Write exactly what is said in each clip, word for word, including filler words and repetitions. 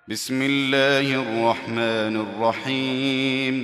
بسم الله الرحمن الرحيم.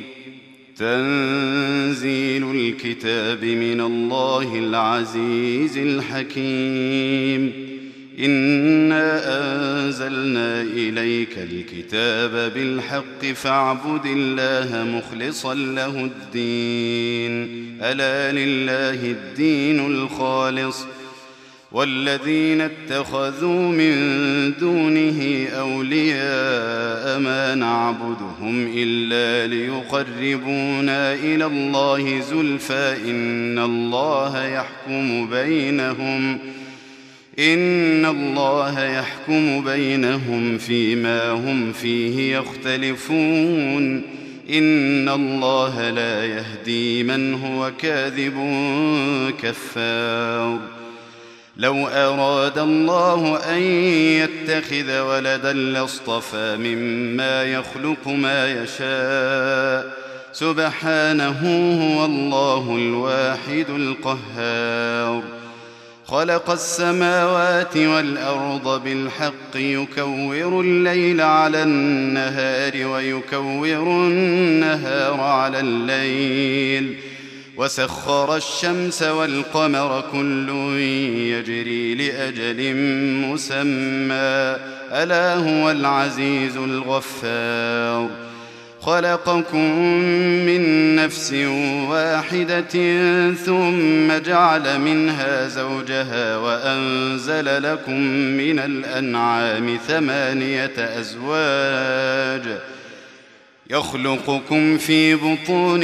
تنزيل الكتاب من الله العزيز الحكيم. إنا أنزلنا إليك الكتاب بالحق فاعبد الله مخلصا له الدين. ألا لله الدين الخالص والذين اتخذوا من دونه أولياء ما نعبدهم إلا ليقربونا إلى الله زلفى إن الله يحكم بينهم إن الله يحكم بينهم فيما هم فيه يختلفون. إن الله لا يهدي من هو كاذب كفار. لو أراد الله أن يتخذ ولدا لاصطفى مما يخلق ما يشاء سبحانه هو الله الواحد القهار. خلق السماوات والأرض بالحق يكور الليل على النهار ويكور النهار على الليل وسخر الشمس والقمر كل يجري لأجل مسمى ألا هو العزيز الغفار. خلقكم من نفس واحدة ثم جعل منها زوجها وأنزل لكم من الأنعام ثمانية أزواج يخلقكم في بطون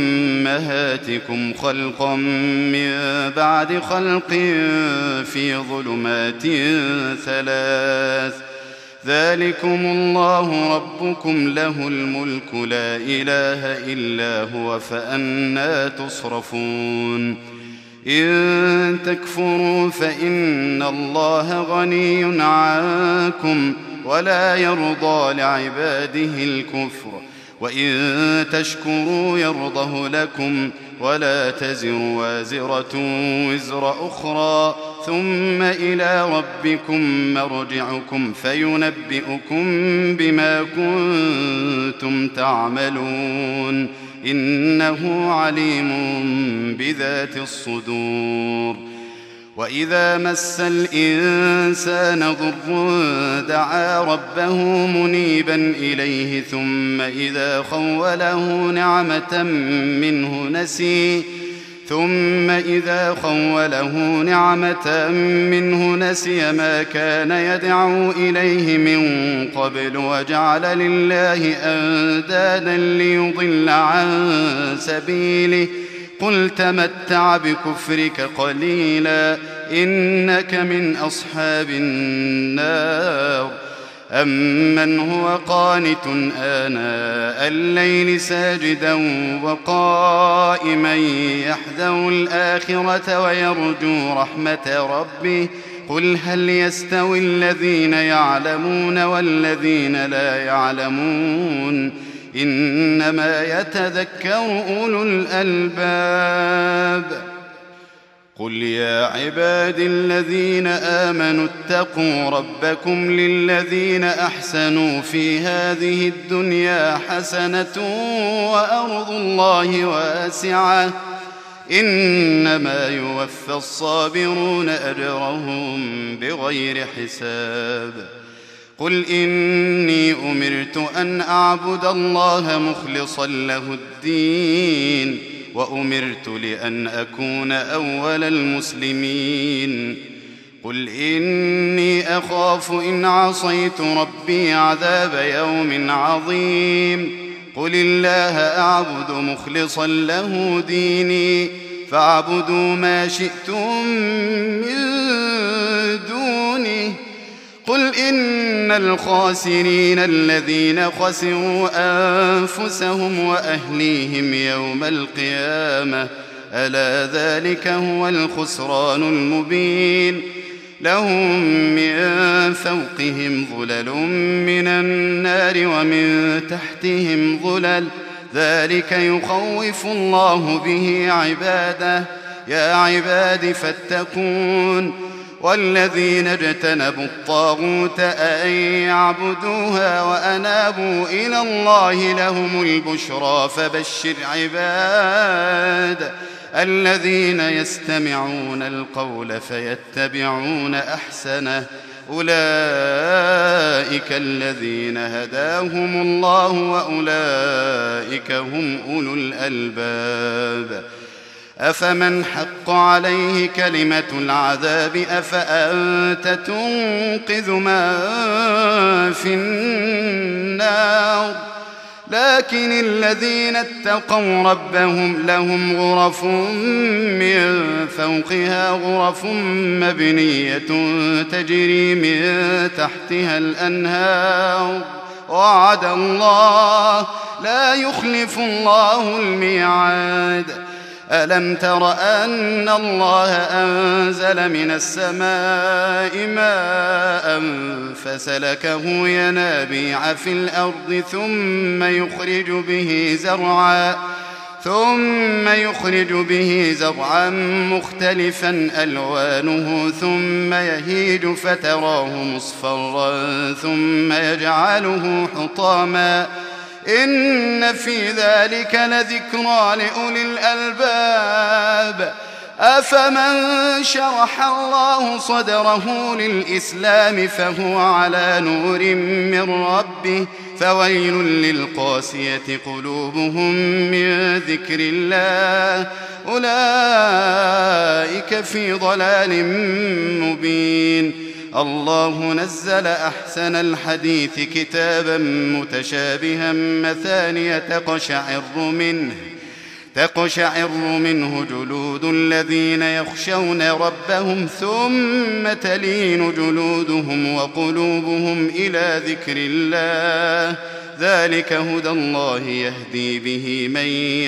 أمهاتكم خلقا من بعد خلق في ظلمات ثلاث. ذلكم الله ربكم له الملك لا إله إلا هو فأنى تصرفون. إن تكفروا فإن الله غني عنكم ولا يرضى لعباده الكفر وإن تشكروا يرضه لكم ولا تزر وازرة وزر أخرى ثم إلى ربكم مرجعكم فينبئكم بما كنتم تعملون. إنه عليم بذات الصدور. وإذا مس الإنسان ضر دعا ربه منيبا إليه ثم إذا خوله نعمة منه نسي ثم إذا خوله نعمة منه نسي ما كان يدعو إليه من قبل وجعل لله أندادا ليضل عن سبيله. قل تمتع بكفرك قليلا إنك من أصحاب النار. أمن هو قانت آناء الليل ساجدا وقائما يحذر الآخرة ويرجو رحمة ربه قل هل يستوي الذين يعلمون والذين لا يعلمون إنما يتذكر أولو الألباب. قل يا عباد الذين آمنوا اتقوا ربكم للذين أحسنوا في هذه الدنيا حسنة وأرض الله واسعة إنما يوفى الصابرون أجرهم بغير حساب. قل إني أمرت أن أعبد الله مخلصا له الدين وأمرت لأن أكون أول المسلمين. قل إني أخاف إن عصيت ربي عذاب يوم عظيم. قل الله أعبد مخلصا له ديني فاعبدوا ما شئتم من دونه. قل إن الخاسرين الذين خسروا أنفسهم وأهليهم يوم القيامة ألا ذلك هو الخسران المبين. لهم من فوقهم ظلل من النار ومن تحتهم ظلل ذلك يخوف الله به عباده. يا عباد فاتقون والذين اجتنبوا الطاغوت أن يعبدوها وأنابوا إلى الله لهم البشرى فبشر عباد الذين يستمعون القول فيتبعون أحسنه أولئك الذين هداهم الله وأولئك هم أولو الألباب أفمن حق عليه كلمة العذاب أفأنت تنقذ من في النار لكن الذين اتقوا ربهم لهم غرف من فوقها غرف مبنية تجري من تحتها الأنهار وعد الله لا يخلف الله الميعاد ألم تر أن الله أنزل من السماء ماء فسلكه ينابيع في الأرض ثم يخرج به زرعا ثم يخرج به زرعا مختلفا ألوانه ثم يهيج فتراه مصفرا ثم يجعله حطاما إن في ذلك لذكرى لأولي الألباب أفمن شرح الله صدره للإسلام فهو على نور من ربه فويل للقاسية قلوبهم من ذكر الله أولئك في ضلال مبين الله نزل أحسن الحديث كتابا متشابها مثانية تقشعر منه تقشعر منه جلود الذين يخشون ربهم ثم تلين جلودهم وقلوبهم إلى ذكر الله ذلك هدى الله يهدي به من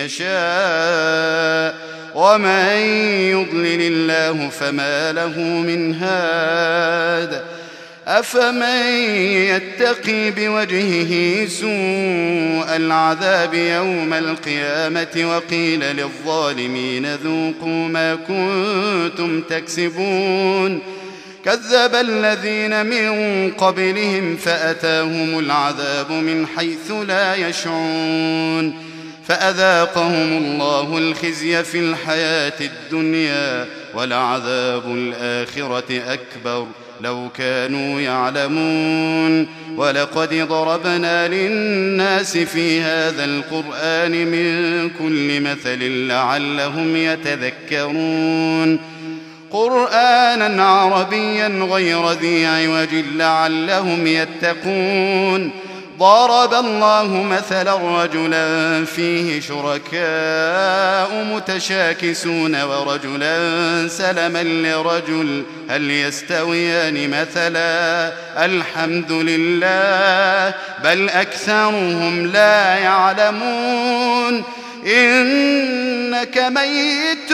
يشاء ومن يضلل الله فما له من هاد أفمن يتقي بوجهه سوء العذاب يوم القيامة وقيل للظالمين ذوقوا ما كنتم تكسبون كذب الذين من قبلهم فأتاهم العذاب من حيث لا يشعرون فأذاقهم الله الخزي في الحياة الدنيا ولعذاب الآخرة أكبر لو كانوا يعلمون ولقد ضربنا للناس في هذا القرآن من كل مثل لعلهم يتذكرون قرآنا عربيا غير ذي عوج لعلهم يتقون ضرب الله مثلا رجلا فيه شركاء متشاكسون ورجلا سلما لرجل هل يستويان مثلا الحمد لله بل أكثرهم لا يعلمون إنك ميت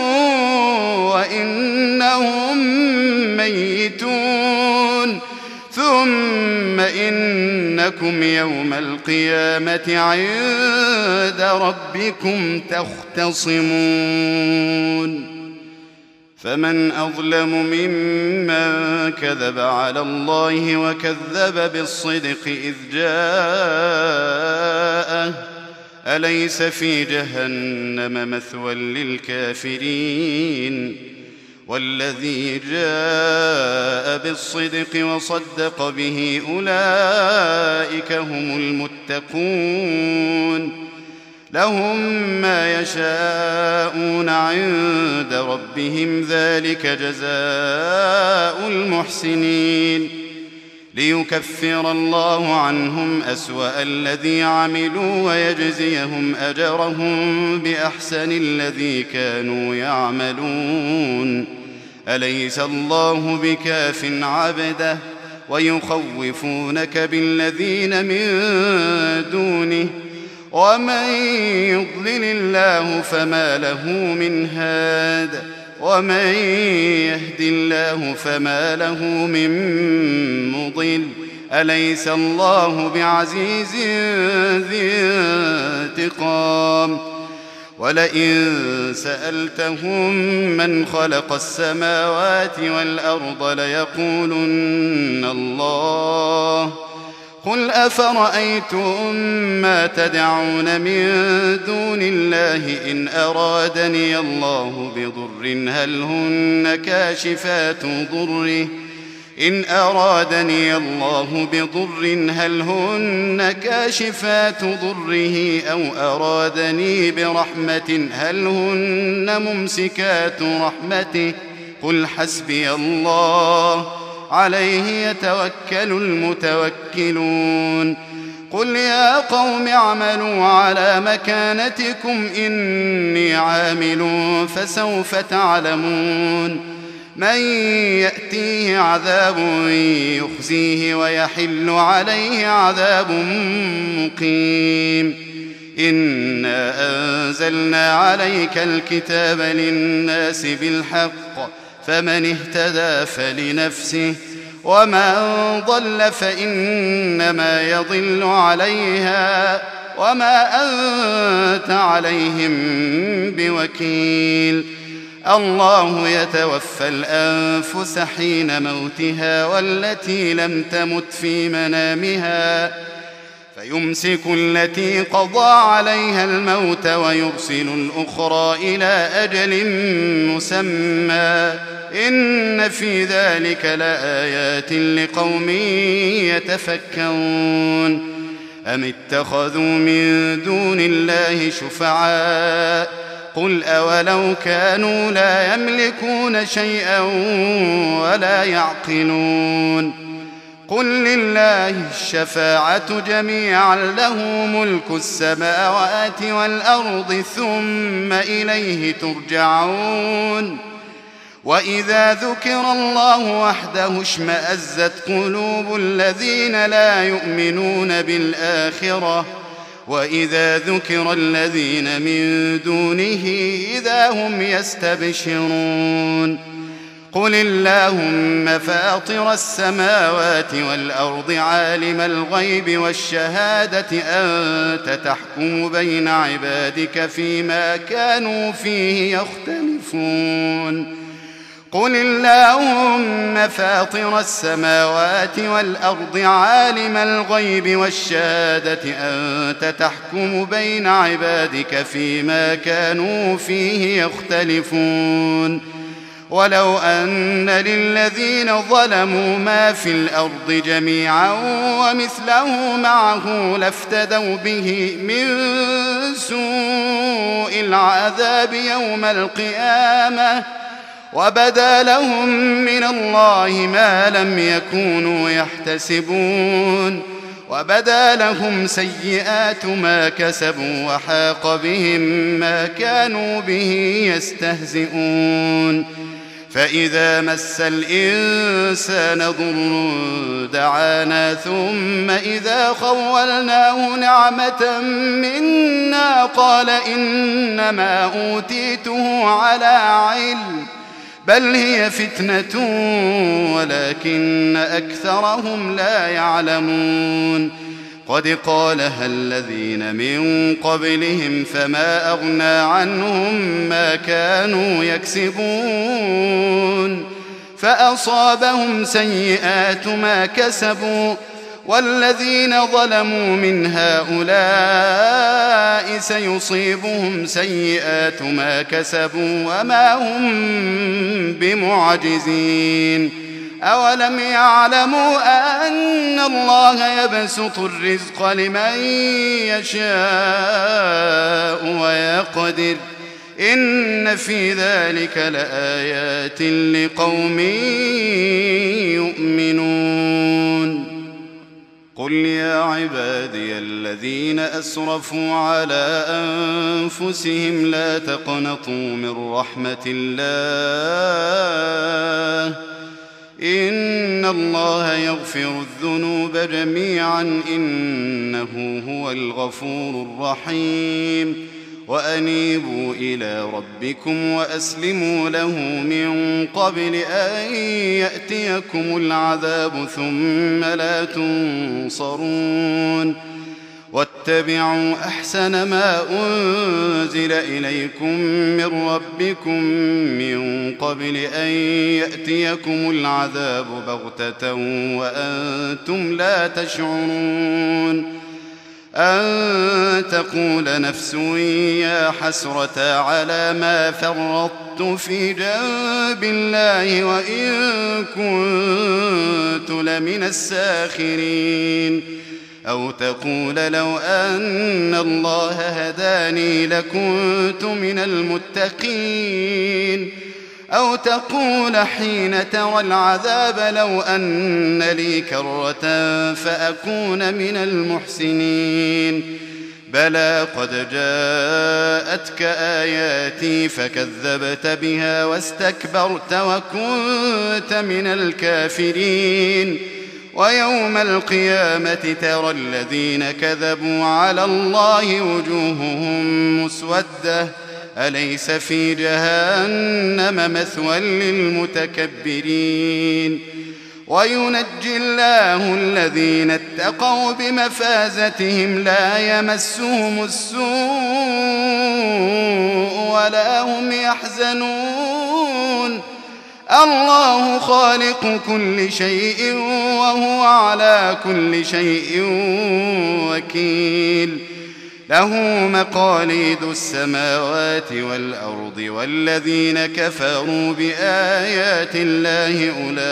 وإنهم ميتون ثم إنكم يوم القيامة عند ربكم تختصمون فمن أظلم ممن كذب على الله وكذب بالصدق إذ جاءه أليس في جهنم مثوى للكافرين والذي جاء بالصدق وصدق به أولئك هم المتقون لهم ما يشاءون عند ربهم ذلك جزاء المحسنين ليكفر الله عنهم أسوأ الذي عملوا ويجزيهم أجرهم بأحسن الذي كانوا يعملون أليس الله بكاف عبده ويخوفونك بالذين من دونه ومن يضلل الله فما له من هاد ومن يهد الله فما له من مضل أليس الله بعزيز ذي انتقام ولئن سألتهم من خلق السماوات والأرض ليقولن الله قل أفرأيتم ما تدعون من دون الله إن أرادني الله بضر هل هن كاشفات ضره إن أرادني الله بضر هل هن كاشفات ضره أو أرادني برحمة هل هن ممسكات رحمته قل حسبي الله عليه يتوكل المتوكلون قل يا قوم اعملوا على مكانتكم إني عامل فسوف تعلمون من يأتيه عذاب يخزيه ويحل عليه عذاب مقيم إنا أنزلنا عليك الكتاب للناس بالحق فمن اهتدى فلنفسه ومن ضل فإنما يضل عليها وما أنت عليهم بوكيل الله يتوفى الأنفس حين موتها والتي لم تمت في منامها فيمسك التي قضى عليها الموت ويرسل الأخرى إلى أجل مسمى إن في ذلك لآيات لقوم يتفكرون أم اتخذوا من دون الله شفعاء قل أولو كانوا لا يملكون شيئا ولا يعقلون قل لله الشفاعة جميعا له ملك السماوات والأرض ثم إليه ترجعون وإذا ذكر الله وحده اشمأزت قلوب الذين لا يؤمنون بالآخرة وإذا ذكر الذين من دونه إذا هم يستبشرون قل اللهم فاطر السماوات والأرض عالم الغيب والشهادة أنت تحكم بين عبادك فيما كانوا فيه يختلفون قل اللهم فاطر السماوات والأرض عالم الغيب والشهادة أنت تحكم بين عبادك فيما كانوا فيه يختلفون ولو أن للذين ظلموا ما في الأرض جميعا ومثله معه لافتدوا به من سوء العذاب يوم القيامة وبدا لهم من الله ما لم يكونوا يحتسبون وبدا لهم سيئات ما كسبوا وحاق بهم ما كانوا به يستهزئون فإذا مس الإنسان ضر دعانا ثم إذا خولناه نعمة منا قال إنما أوتيته على علم بل هي فتنة ولكن أكثرهم لا يعلمون قد قالها الذين من قبلهم فما أغنى عنهم ما كانوا يكسبون فأصابهم سيئات ما كسبوا والذين ظلموا من هؤلاء سيصيبهم سيئات ما كسبوا وما هم بمعجزين أولم يعلموا أن الله يبسط الرزق لمن يشاء ويقدر إن في ذلك لآيات لقوم يؤمنون قل يا عبادي الذين أسرفوا على أنفسهم لا تقنطوا من رحمة الله إن الله يغفر الذنوب جميعا إنه هو الغفور الرحيم وأنيبوا إلى ربكم وأسلموا له من قبل أن يأتيكم العذاب ثم لا تنصرون واتبعوا أحسن ما أنزل إليكم من ربكم من قبل أن يأتيكم العذاب بغتة وأنتم لا تشعرون أن تقول نفس يا حسرة على ما فرطت في جنب الله وإن كنت لمن الساخرين أو تقول لو أن الله هداني لكنت من المتقين أو تقول حين ترى العذاب لو أن لي كرة فأكون من المحسنين بلى قد جاءتك آياتي فكذبت بها واستكبرت وكنت من الكافرين ويوم القيامة ترى الذين كذبوا على الله وجوههم مسودة أليس في جهنم مثوى للمتكبرين وينجي الله الذين اتقوا بمفازتهم لا يمسهم السوء ولا هم يحزنون الله خالق كل شيء وهو على كل شيء وكيل له مقاليد السماوات والأرض والذين كفروا بآيات الله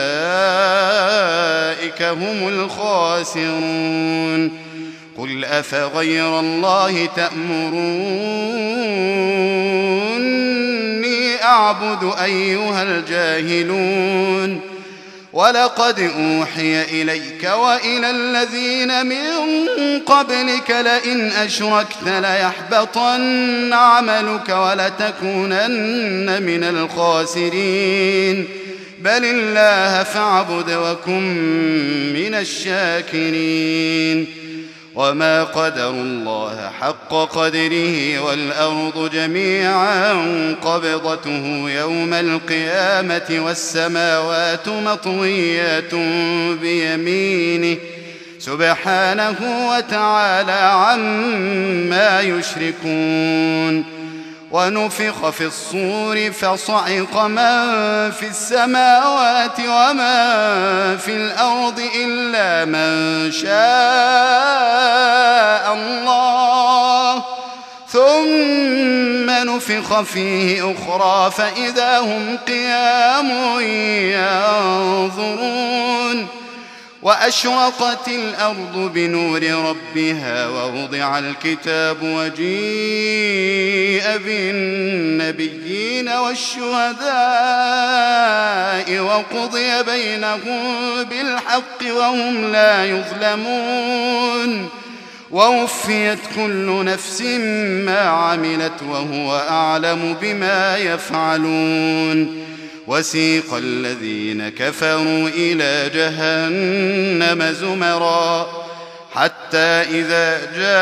أولئك هم الخاسرون قل أفغير الله تأمروني أعبد أيها الجاهلون ولقد أوحي إليك وإلى الذين من قبلك لئن أشركت ليحبطن عملك ولتكونن من الخاسرين بل الله فاعبد وكن من الشاكرين وما قدروا الله حق قدره والأرض جميعا قبضته يوم القيامة والسماوات مطويات بيمينه سبحانه وتعالى عما يشركون ونفخ في الصور فصعق من في السماوات ومن في الأرض إلا من شاء الله ثم نفخ فيه أخرى فإذا هم قيام ينظرون وأشرقت الأرض بنور ربها ووضع الكتاب وجيء بالنبيين والشهداء وقضي بينهم بالحق وهم لا يظلمون ووفيت كل نفس ما عملت وهو أعلم بما يفعلون وسيق الذين كفروا إلى جهنم زمرا حتى إذا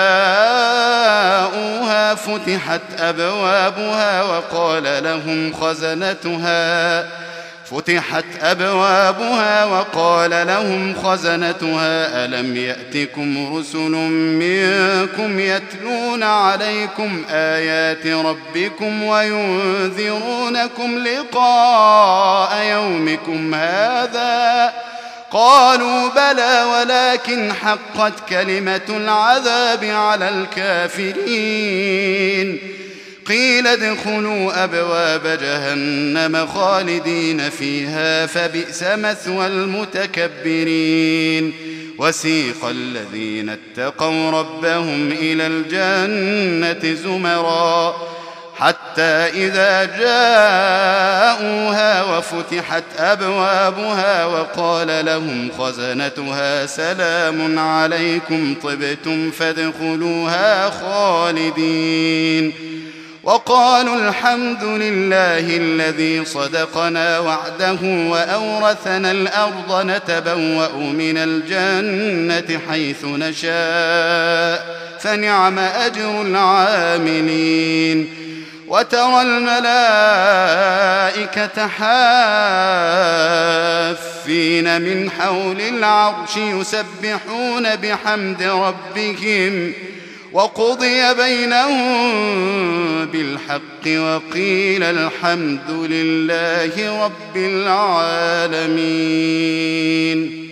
جاءوها فتحت أبوابها وقال لهم خزنتها فتحت أبوابها وقال لهم خزنتها ألم يأتكم رسل منكم يتلون عليكم آيات ربكم وينذرونكم لقاء يومكم هذا قالوا بلى ولكن حقت كلمة العذاب على الكافرين قيل ادخلوا أبواب جهنم خالدين فيها فبئس مثوى المتكبرين وسيق الذين اتقوا ربهم إلى الجنة زمرا حتى إذا جاءوها وفتحت أبوابها وقال لهم خزنتها سلام عليكم طبتم فادخلوها خالدين وقالوا الحمد لله الذي صدقنا وعده وأورثنا الأرض نتبوأ من الجنة حيث نشاء فنعم أجر العاملين وترى الملائكة حافين من حول العرش يسبحون بحمد ربهم وقضي بينهم بالحق وقيل الحمد لله رب العالمين.